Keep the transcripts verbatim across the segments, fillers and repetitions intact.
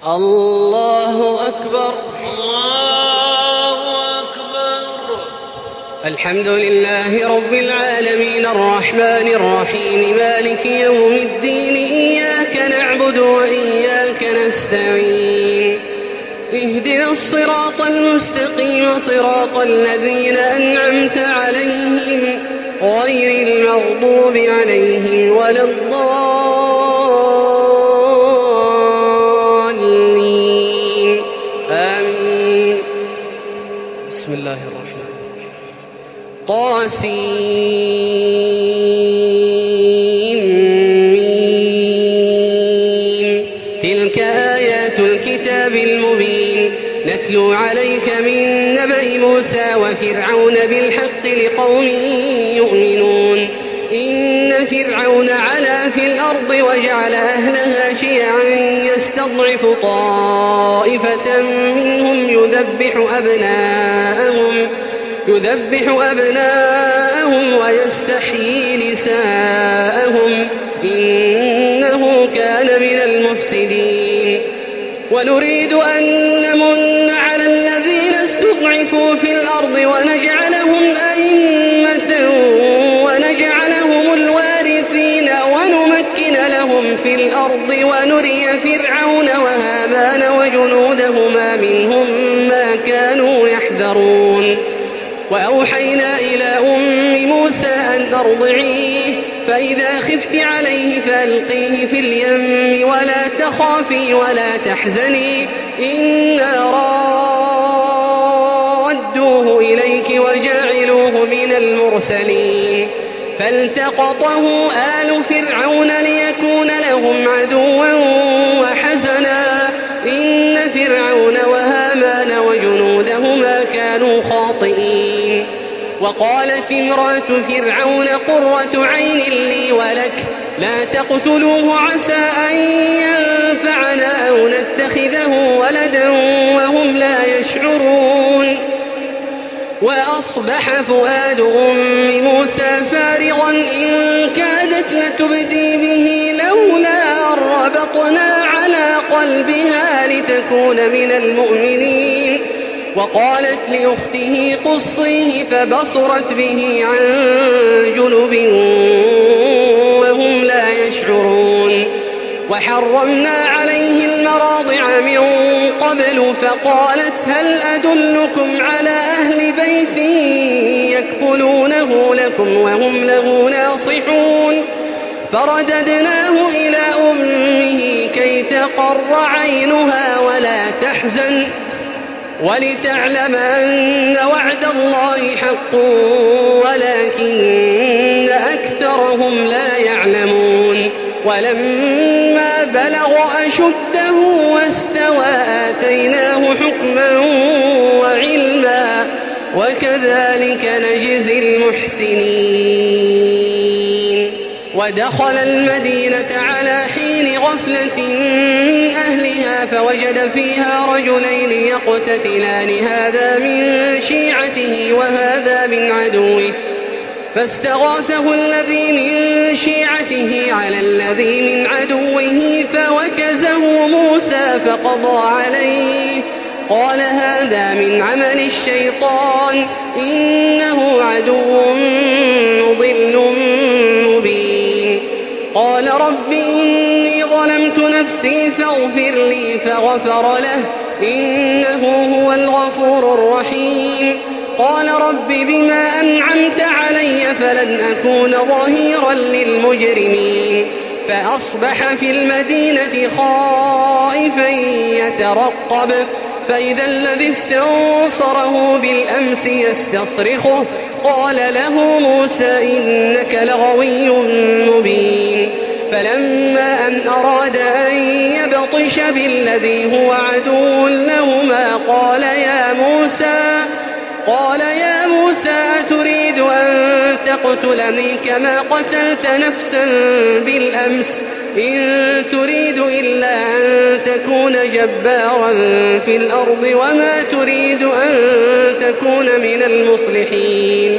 الله أكبر. الله أكبر. الحمد لله رب العالمين الرحمن الرحيم مالك يوم الدين إياك نعبد وإياك نستعين اهدنا الصراط المستقيم صراط الذين أنعمت عليهم غير المغضوب عليهم ولا الضالين آمين. بسم الله الرحمن الرحيم. طاسيم تلك آيات الكتاب المبين نتلو عليك من نبأ موسى وفرعون بالحق لقوم يؤمنون. إن فرعون علا في الأرض وجعل أهلها شيعا يستضعف طائفة منهم يذبح أبناءهم يذبح أبناءهم ويستحيي نساءهم إنه كان من المفسدين. ونريد أن نمن على الذين استضعفوا في الأرض ونجعلهم أئمة ونجعلهم الوارثين ونمكن لهم في الأرض ونري فرعون وهامان وجنودهما منهم ما كانوا يحذرون. وأوحينا إلى أم موسى أن أرضعيه فإذا خفت عليه فألقيه في اليم ولا تخافي ولا تحزني إنا رادوه إليك وجاعلوه من المرسلين. فالتقطه آل فرعون ليكون لهم عدوا وحزنا إن فرعون وهامان وجنودهما كانوا خاطئين. وقالت امرأة فرعون قرة عين لي ولك لا تقتلوه عسى أن ينفعنا أو نتخذه ولدا وهم لا يشعرون. وأصبح فؤاد أم موسى فارغا إن كادت لتبدي به لولا أن ربطنا على قلبها لتكون من المؤمنين. وقالت لأخته قصيه فبصرت به عن جنب وهم لا يشعرون. وحرمنا عليه المراضع من قبل فقالت هل أدلكم على أهل بيت يكفلونه لكم وهم له ناصحون. فرددناه إلى أمه كي تقر عينها ولا تحزن ولتعلم أن وعد الله حق ولكن أكثرهم لا يعلمون. ولما بلغ أشده واستوى آتيناه حكما وعلما وكذلك نجزي المحسنين. ودخل المدينة على حين غفلة من أهلها فوجد فيها رجلين يقتتلان هذا من شيعته وهذا من عدوه فاستغاثه الذي من شيعته على الذي من عدوه فوكزه موسى فقضى عليه قال هذا من عمل الشيطان إنه عدو مضل مبين. قال رب إني ظلمت نفسي فاغفر لي فغفر له إنه هو الغفور الرحيم. قال رب بما أنعمت علي فلن أكون ظهيرا للمجرمين. فأصبح في المدينة خائفا يترقب فإذا الذي استنصره بالأمس يستصرخه قال له موسى إنك لغوي مبين. فلما أن أراد أن يبطش بالذي هو عدو لهما قال يا موسى قال يا موسى أتريد أن تقتلني كما قتلت نفسا بالأمس إن تريد إلا أن تكون جبارا في الأرض وما تريد أن تكون من المصلحين.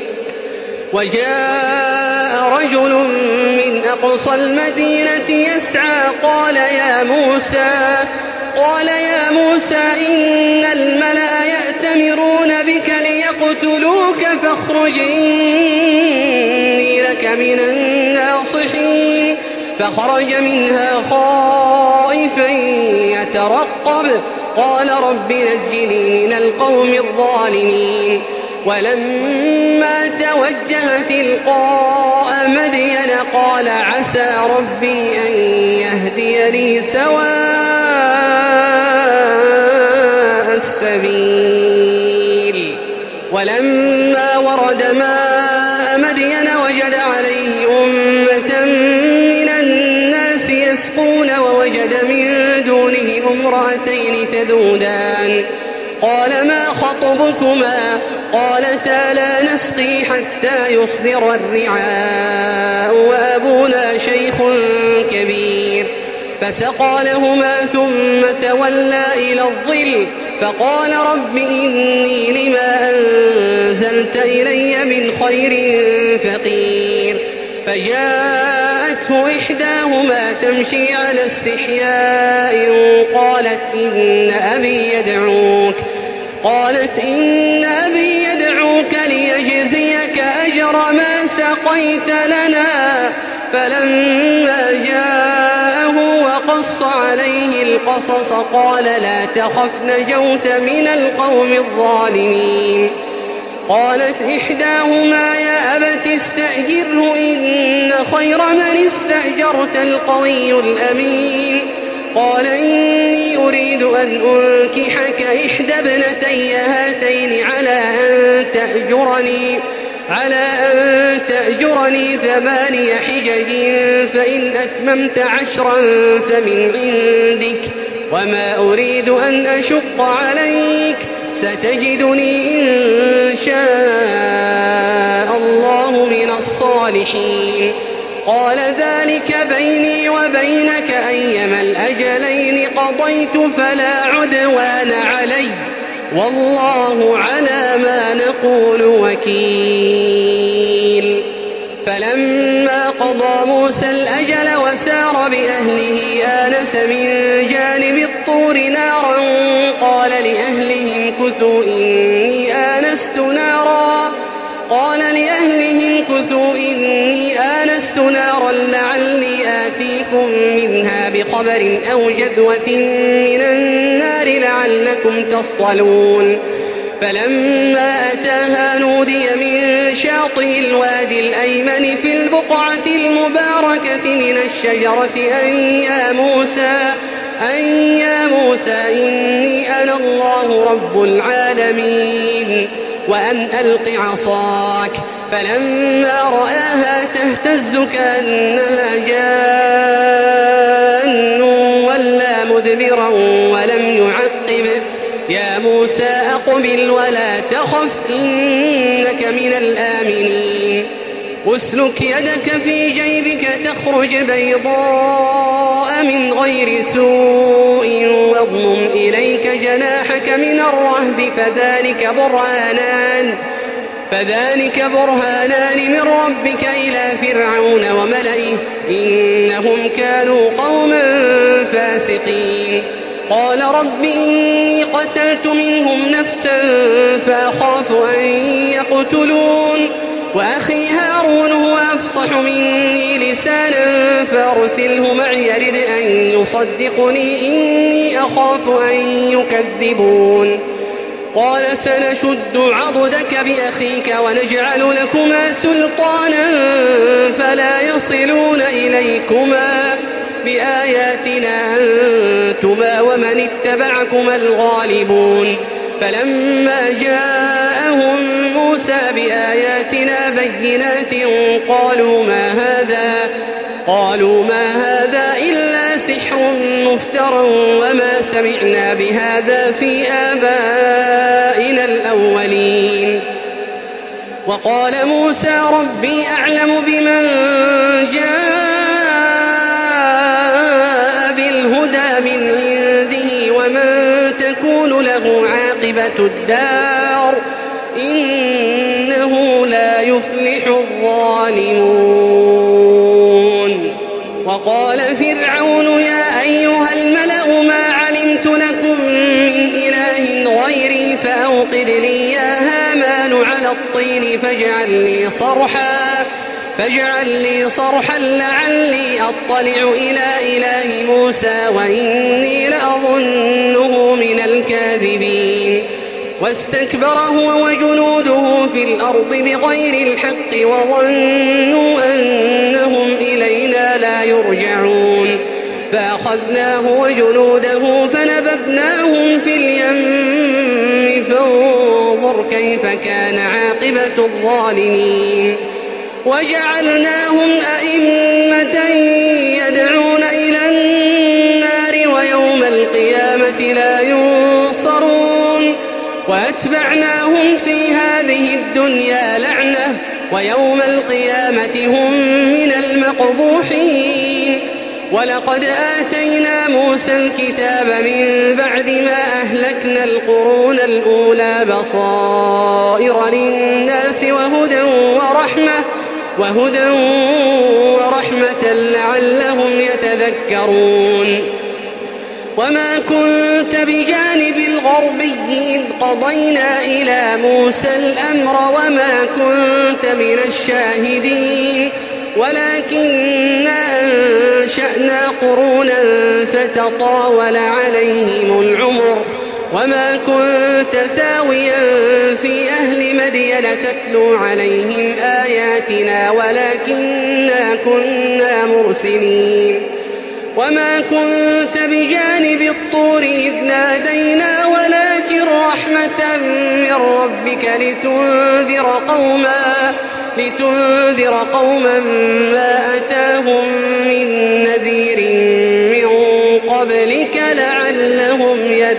وجاء رجل من أقصى المدينة يسعى قال يا موسى قال يا موسى إن الملأ يأتمرون بك ليقتلوك فاخرج إني لك من الناصحين فخرج منها خائفا يترقب قال رب نجني من القوم الظالمين ولما توجه تلقاء مدين قال عسى ربي أن يهديني سواء السبيل ولما ورد ماء مدين وجد عليه أمة من الناس يسقون ووجد من دونهم امرأتين تذودان قال ما خطبكما قالتا لا نسقي حتى يصدر الرعاء وأبونا شيخ كبير فسقى لهما ثم تولى إلى الظل فقال رب إني لما أنزلت إلي من خير فقير فجاءته إحداهما تمشي على استحياء قالت إن أبي يدعوك قالت إن أبي يدعوك ليجزيك أجر ما سقيت لنا فلما جاءه وقص عليه القصص قال لا تخف نجوت من القوم الظالمين قالت إحداهما يا أبت استأجره إن خير من استأجرت القوي الأمين قال إني أريد أن أنكحك إحدى ابنتي هاتين على أن تأجرني على أن تأجرني ثماني حجج فإن أتممت عشرا فمن عندك وما أريد أن أشق عليك ستجدني إن شاء الله من الصالحين قال ذلك بيني وبينك أيما الأجلين قضيت فلا عدوان علي والله على ما نقول وكيل فلما قضى موسى الأجل وسار بأهله آنس من جانب الطور نارا قال لأهلهم كثوا إني آنست نارا قال لأهلهم كثوا إني آنست نارا لعلي آتيكم منها بخبر أو جذوة من النار لعلكم تصطلون فلما أتاها نودي من شاطئ الوادي الأيمن في البقعة المباركة من الشجرة أن يا موسى أن يا موسى إني أنا الله رب العالمين وأن ألق عصاك فلما رآها تهتز كأنها جان ولا مدبرا ولم يعقب يا موسى أقبل ولا تخف إنك من الآمنين أسلك يدك في جيبك تخرج بيضاء من غير سوء واضمم إليك جناحك من الرهب فذلك برهانان فذلك برهانان من ربك إلى فرعون وملئه إنهم كانوا قوما فاسقين قال رب إني قتلت منهم نفسا فأخاف أن يقتلون وأخي هارون هو أفصح مني لسانا فأرسله معي يرد أن يصدقني إني أخاف أن يكذبون قال سنشد عضدك بأخيك ونجعل لكما سلطانا فلا يصلون إليكما بآياتنا أنتما ومن اتبعكما الغالبون فلما جاءهم موسى بآياتنا بينات قالوا ما هذا قالوا ما هذا إلا سحر مفترى وما سمعنا بهذا في آبائنا الأولين وقال موسى ربي أعلم بمن جاء بالهدى من عنده ومن تكون له عاقبة الدار إنه لا يفلح الظالمون وقال فرعون يا أيها الملأ ما علمت أوقد لي يا هامان على الطين فاجعل لي صرحا فاجعل لي صرحا لعلي أطلع إلى إله موسى وإني لأظنه من الكاذبين واستكبر هو وجنوده في الأرض بغير الحق وظنوا أنهم إلينا لا يرجعون فأخذناه وجنوده فنبذناهم في اليم فانظر كيف كان عاقبة الظالمين وجعلناهم أئمة يدعون إلى النار ويوم القيامة لا ينصرون وأتبعناهم في هذه الدنيا لعنة ويوم القيامة هم من المقبوحين ولقد آتينا موسى الكتاب من بعد ما أهلكنا القرون الأولى بصائر للناس وهدى ورحمة وهدى ورحمة لعلهم يتذكرون وما كنت بجانب الغربي إذ قضينا إلى موسى الأمر وما كنت من الشاهدين ولكننا أنشأنا قرونا فتطاول عليهم العمر وما كنت ثاويا في أهل مدين تتلو عليهم آياتنا ولكننا كنا مرسلين وما كنت بجانب الطور إذ نادينا ولكن رحمة من ربك لتنذر قوما لتنذر قوما ما أتاهم من نذير من قبلك لعلهم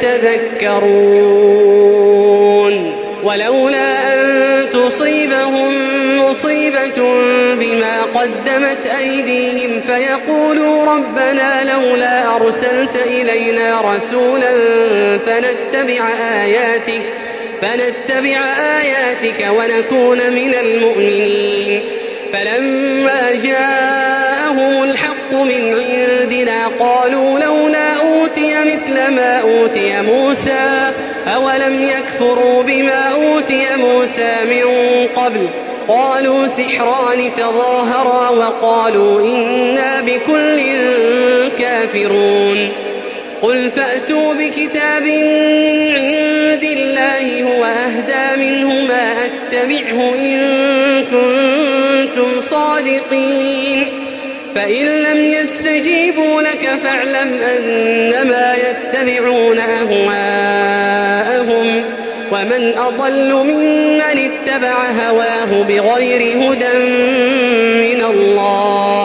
يتذكرون ولولا أن تصيبهم مصيبة بما قدمت أيديهم فيقولوا ربنا لولا أرسلت إلينا رسولا فنتبع آياتك فنتبع آياتك ونكون من المؤمنين فلما جاءهم الحق من عندنا قالوا لولا أوتي مثل ما أوتي موسى أولم يكفروا بما أوتي موسى من قبل قالوا سحران تظاهرا وقالوا إنا بكل كافرون قل فأتوا بكتاب عند الله هو أهدى منه ما أتبعه إن كنتم صادقين فإن لم يستجيبوا لك فاعلم أنما يتبعون أهواءهم ومن أضل ممن اتبع هواه بغير هدى من الله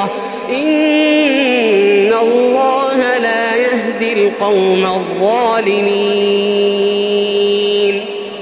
إن الله لا يهدي القوم الظالمين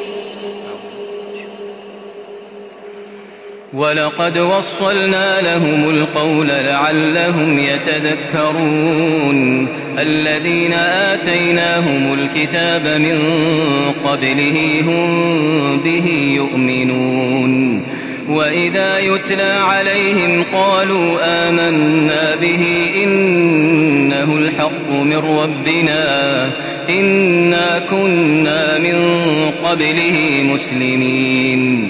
ولقد وصلنا لهم القول لعلهم يتذكرون الذين آتيناهم الكتاب من قبله هم به يؤمنون وإذا يتلى عليهم قالوا آمنا به إنه الحق من ربنا إنا كنا من قبله مسلمين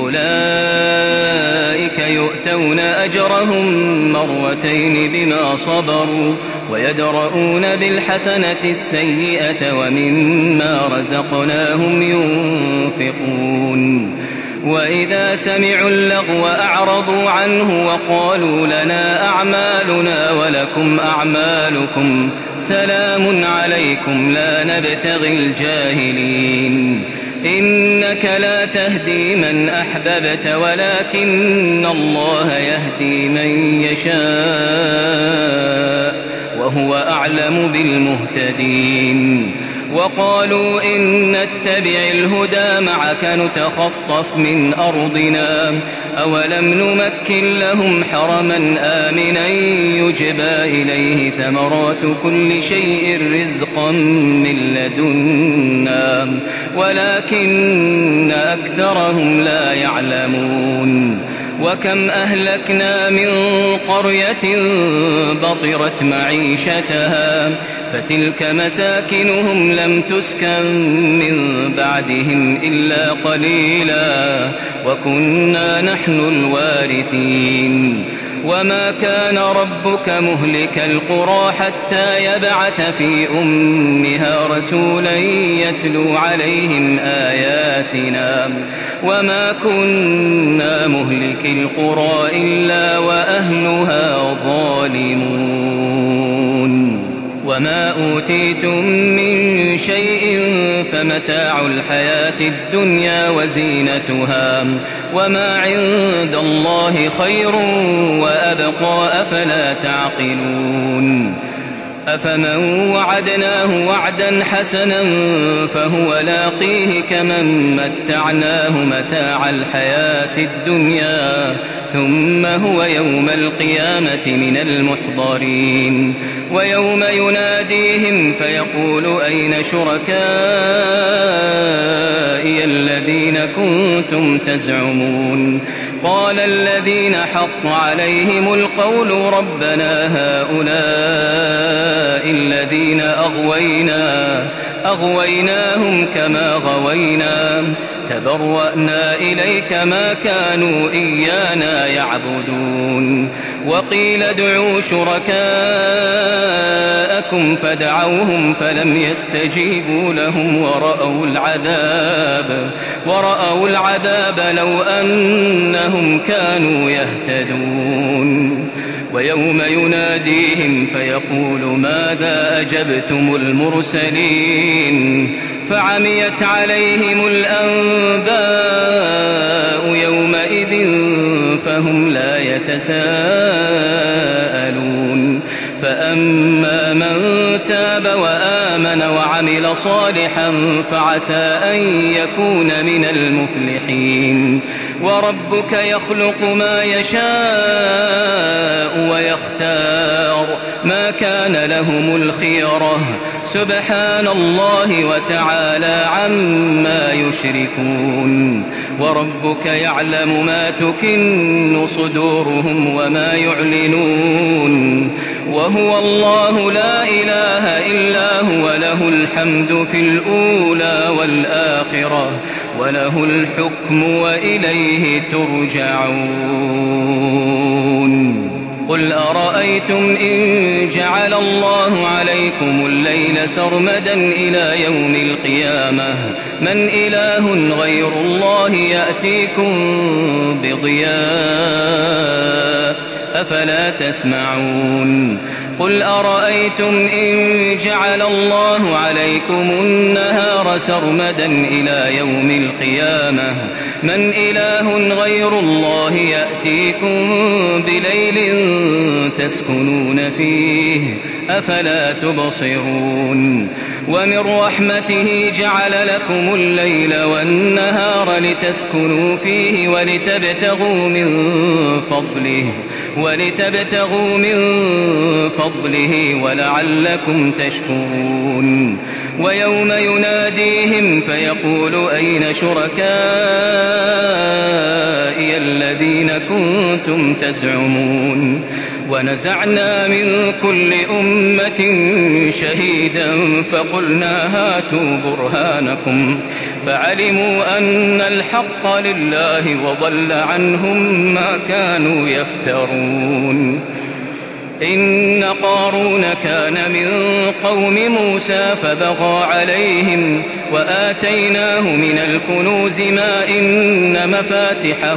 أولئك يؤتون أجرهم مرتين بما صبروا ويدرؤون بالحسنة السيئة ومما رزقناهم ينفقون وإذا سمعوا اللغو أعرضوا عنه وقالوا لنا أعمالنا ولكم أعمالكم سلام عليكم لا نبتغي الجاهلين إنك لا تهدي من أحببت ولكن الله يهدي من يشاء وهو أعلم بالمهتدين وقالوا إن نتبع الهدى معك نتخطف من أرضنا أولم نمكن لهم حرما آمنا يجبى إليه ثمرات كل شيء رزقا من لدنا ولكن أكثرهم لا يعلمون وكم أهلكنا من قرية بطرت معيشتها فتلك مساكنهم لم تسكن من بعدهم إلا قليلا وكنا نحن الوارثين وما كان ربك مهلك القرى حتى يبعث في أمها رسولا يتلو عليهم آياتنا وما كنا مهلك القرى إلا وأهلها ظالمون وما أوتيتم من شيء فمتاع الحياة الدنيا وزينتها وما عند الله خير وأبقى أفلا تعقلون أفمن وعدناه وعدا حسنا فهو لاقيه كمن متعناه متاع الحياة الدنيا ثم هو يوم القيامة من المحضرين ويوم يناديهم فيقول أين شركائي الذين كنتم تزعمون قال الذين حق عليهم القول ربنا هؤلاء الذين أغوينا أغويناهم كما غوينا تبرأنا إليك ما كانوا إيانا يعبدون وقيل ادعوا شركاءكم فدعوهم فلم يستجيبوا لهم ورأوا العذاب ورأوا العذاب لو أنهم كانوا يهتدون ويوم يناديهم فيقول ماذا أجبتم المرسلين فعميت عليهم الأنباء يومئذ فهم لا يتساءلون فأما من تاب وآمن وعمل صالحا فعسى أن يكون من المفلحين وربك يخلق ما يشاء ويختار ما كان لهم الخيرة سبحان الله وتعالى عما يشركون وربك يعلم ما تكن صدورهم وما يعلنون وهو الله لا إله إلا هو له الحمد في الأولى والآخرة وله الحكم وإليه ترجعون قل أرأيتم إن جعل الله عليكم الليل سرمدا إلى يوم القيامة من إله غير الله يأتيكم بضياء أفلا تسمعون قل أرأيتم إن جعل الله عليكم النهار سرمدا إلى يوم القيامة من إله غير الله يأتيكم بليل تسكنون فيه أفلا تبصرون ومن رحمته جعل لكم الليل والنهار لتسكنوا فيه ولتبتغوا من فضله ولتبتغوا من فضله ولعلكم تشكرون ويوم يناديهم فيقول أين شركائي الذين كنتم تزعمون ونزعنا من كل أمة شهيدا فقلنا هاتوا برهانكم فعلموا أن الحق لله وضل عنهم ما كانوا يفترون إن قارون كان من قوم موسى فبغى عليهم وآتيناه من الكنوز ما إن مفاتحه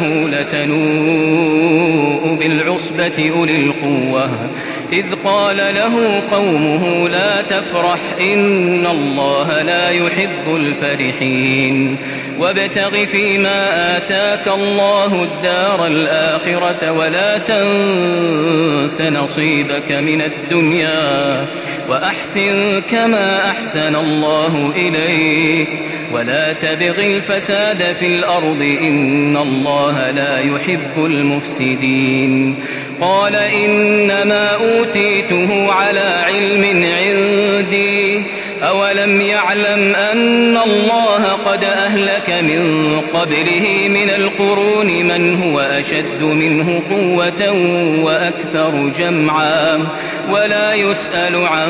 لتنوء بالعصبة أولي القوة إذ قال له قومه لا تفرح إن الله لا يحب الفرحين وابتغ فيما آتاك الله الدار الآخرة ولا تنس نصيبك من الدنيا وأحسن كما أحسن الله إليك ولا تبغ الفساد في الأرض إن الله لا يحب المفسدين قال إنما أوتيته على علم عندي أولم يعلم أن الله قد أهلك من قبله من القرون من هو أشد منه قوة وأكثر جمعا ولا يسأل عن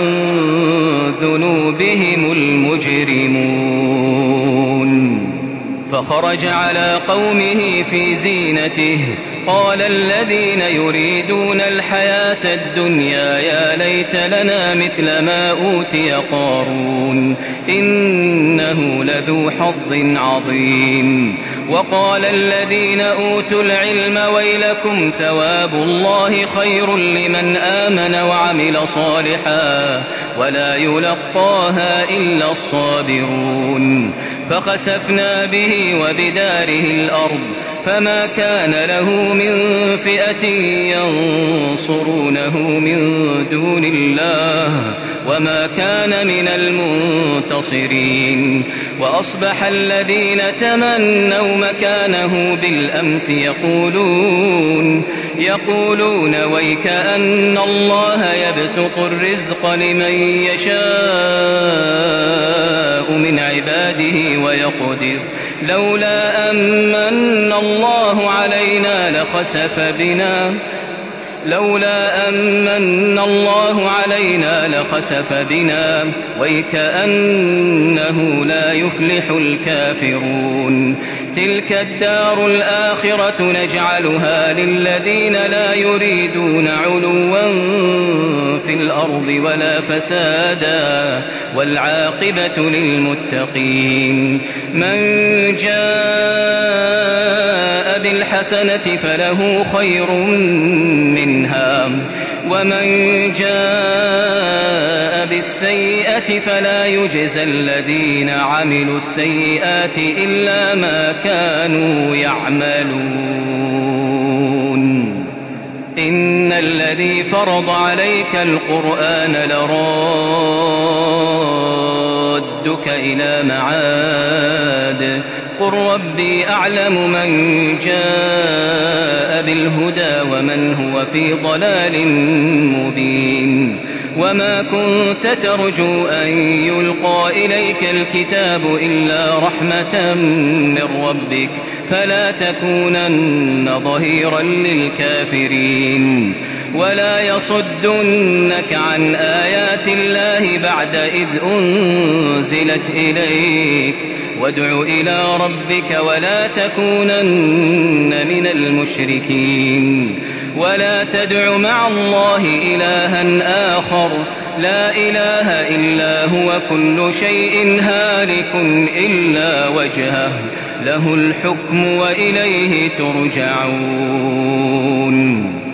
ذنوبهم المجرمون فخرج على قومه في زينته قال الذين يريدون الحياة الدنيا يا ليت لنا مثل ما أوتي قارون إنه لذو حظ عظيم وقال الذين أوتوا العلم ويلكم ثواب الله خير لمن آمن وعمل صالحا ولا يلقاها إلا الصابرون فخسفنا به وبداره الأرض فما كان له من فئة ينصرونه من دون الله وما كان من المنتصرين وأصبح الذين تمنوا مكانه بالأمس يقولون يقولون ويك أن الله يبسط الرزق لمن يشاء من عباده ويقدر لولا أمن الله علينا لخسف بنا لولا أمن الله علينا لخسف بنا ويكأنه لا يفلح الكافرون تلك الدار الآخرة نجعلها للذين لا يريدون علوا في الأرض ولا فسادا والعاقبة للمتقين من جاء بالحسنة فله خير منها ومن جاء بالسيئة فلا يجزى الذين عملوا السيئات إلا ما كانوا يعملون إن الذي فرض عليك القرآن لرادك إلى معاد قل ربي أعلم من جاء بالهدى ومن هو في ضلال مبين وما كنت ترجو أن يلقى إليك الكتاب إلا رحمة من ربك فلا تكونن ظهيرا للكافرين ولا يصدنك عن آيات الله بعد إذ أنزلت إليك وادع إلى ربك ولا تكونن من المشركين ولا تدع مع الله إلها آخر لا إله إلا هو كل شيء هالك إلا وجهه له الحكم وإليه ترجعون